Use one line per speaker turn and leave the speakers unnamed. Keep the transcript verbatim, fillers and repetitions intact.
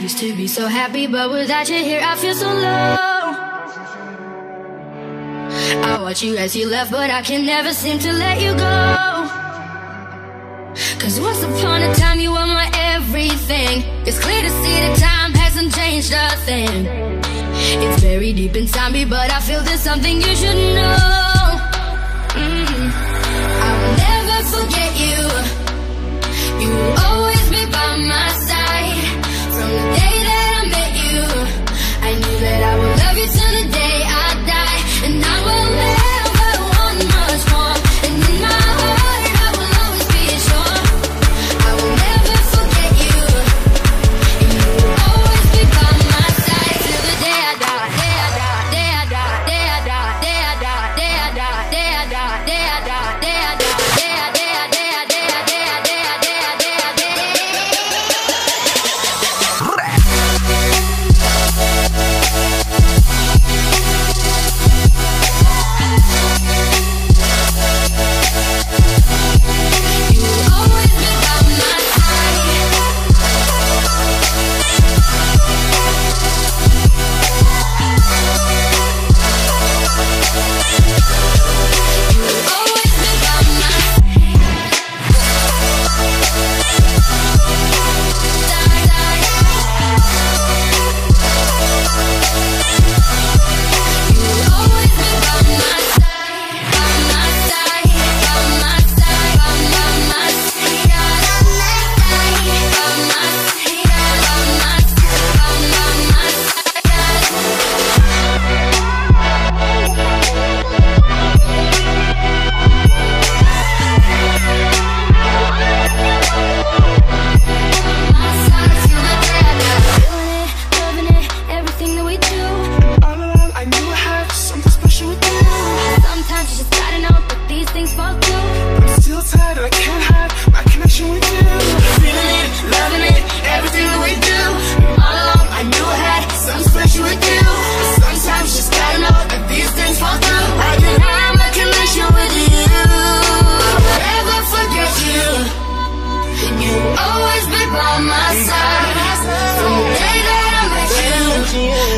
used to be so happy, but without you here I feel so low. I watch you as you left, but I can never seem to let you go. Cause once upon a time you were my everything. It's clear to see that time hasn't changed a thing. It's very deep inside me, but I feel there's something you should know. mm. I will never forget you. You will always be by my side. From the day that I met you, I knew that I would love you till the day I die. And I will never want much more. And in my heart I will always be sure I will never forget you. And you will always be by my side till the day I die. Day I die, day I die, day I die, day I die, day I die, day I die, day I die, day I die, day I day I day I day I day I day I day I day I day I.
Always be by my side. From the day that I met you,